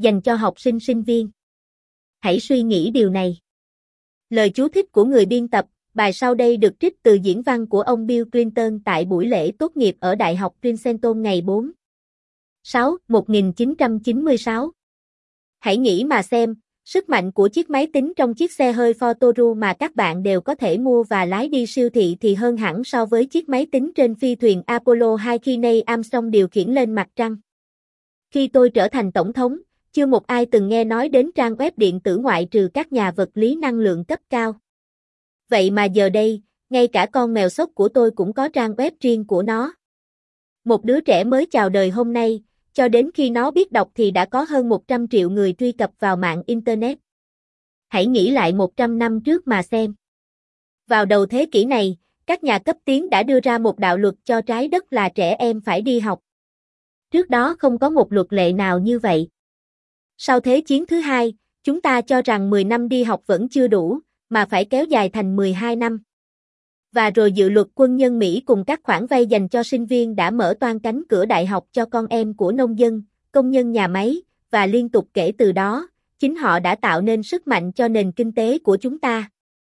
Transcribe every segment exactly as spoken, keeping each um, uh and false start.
dành cho học sinh sinh viên. Hãy suy nghĩ điều này. Lời chú thích của người biên tập, bài sau đây được trích từ diễn văn của ông Bill Clinton tại buổi lễ tốt nghiệp ở Đại học Princeton ngày bốn tháng sáu, một nghìn chín trăm chín mươi sáu. Hãy nghĩ mà xem, sức mạnh của chiếc máy tính trong chiếc xe hơi Fortoro mà các bạn đều có thể mua và lái đi siêu thị thì hơn hẳn so với chiếc máy tính trên phi thuyền Apollo hai khi Neil Armstrong điều khiển lên mặt trăng. Khi tôi trở thành tổng thống, chưa một ai từng nghe nói đến trang web điện tử ngoại trừ các nhà vật lý năng lượng cấp cao. Vậy mà giờ đây, ngay cả con mèo sốc của tôi cũng có trang web riêng của nó. Một đứa trẻ mới chào đời hôm nay, cho đến khi nó biết đọc thì đã có hơn một trăm triệu người truy cập vào mạng Internet. Hãy nghĩ lại một trăm năm trước mà xem. Vào đầu thế kỷ này, các nhà cấp tiến đã đưa ra một đạo luật cho trái đất là trẻ em phải đi học. Trước đó không có một luật lệ nào như vậy. Sau Thế chiến thứ hai, chúng ta cho rằng mười năm đi học vẫn chưa đủ, mà phải kéo dài thành mười hai năm. Và rồi dự luật quân nhân Mỹ cùng các khoản vay dành cho sinh viên đã mở toang cánh cửa đại học cho con em của nông dân, công nhân nhà máy, và liên tục kể từ đó, chính họ đã tạo nên sức mạnh cho nền kinh tế của chúng ta.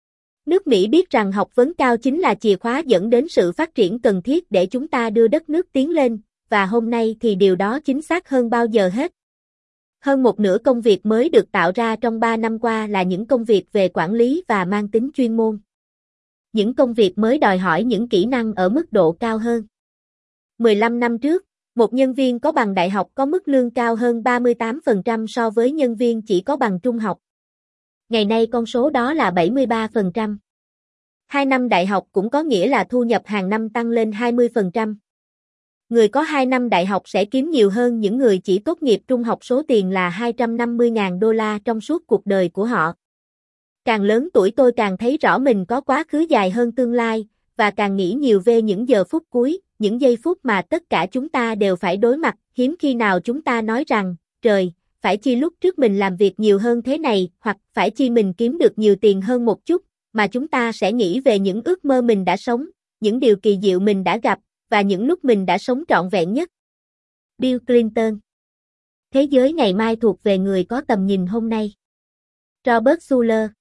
Nước Mỹ biết rằng học vấn cao chính là chìa khóa dẫn đến sự phát triển cần thiết để chúng ta đưa đất nước tiến lên, và hôm nay thì điều đó chính xác hơn bao giờ hết. Hơn một nửa công việc mới được tạo ra trong ba năm qua là những công việc về quản lý và mang tính chuyên môn. Những công việc mới đòi hỏi những kỹ năng ở mức độ cao hơn. mười lăm năm trước, một nhân viên có bằng đại học có mức lương cao hơn ba mươi tám phần trăm so với nhân viên chỉ có bằng trung học. Ngày nay con số đó là bảy mươi ba phần trăm. Hai năm đại học cũng có nghĩa là thu nhập hàng năm tăng lên hai mươi phần trăm. Người có hai năm đại học sẽ kiếm nhiều hơn những người chỉ tốt nghiệp trung học, số tiền là hai trăm năm mươi nghìn đô la trong suốt cuộc đời của họ. Càng lớn tuổi tôi càng thấy rõ mình có quá khứ dài hơn tương lai, và càng nghĩ nhiều về những giờ phút cuối, những giây phút mà tất cả chúng ta đều phải đối mặt. Hiếm khi nào chúng ta nói rằng, trời, phải chi lúc trước mình làm việc nhiều hơn thế này, hoặc phải chi mình kiếm được nhiều tiền hơn một chút, mà chúng ta sẽ nghĩ về những ước mơ mình đã sống, những điều kỳ diệu mình đã gặp, và những lúc mình đã sống trọn vẹn nhất. Bill Clinton. Thế giới ngày mai thuộc về người có tầm nhìn hôm nay. Robert Schuller.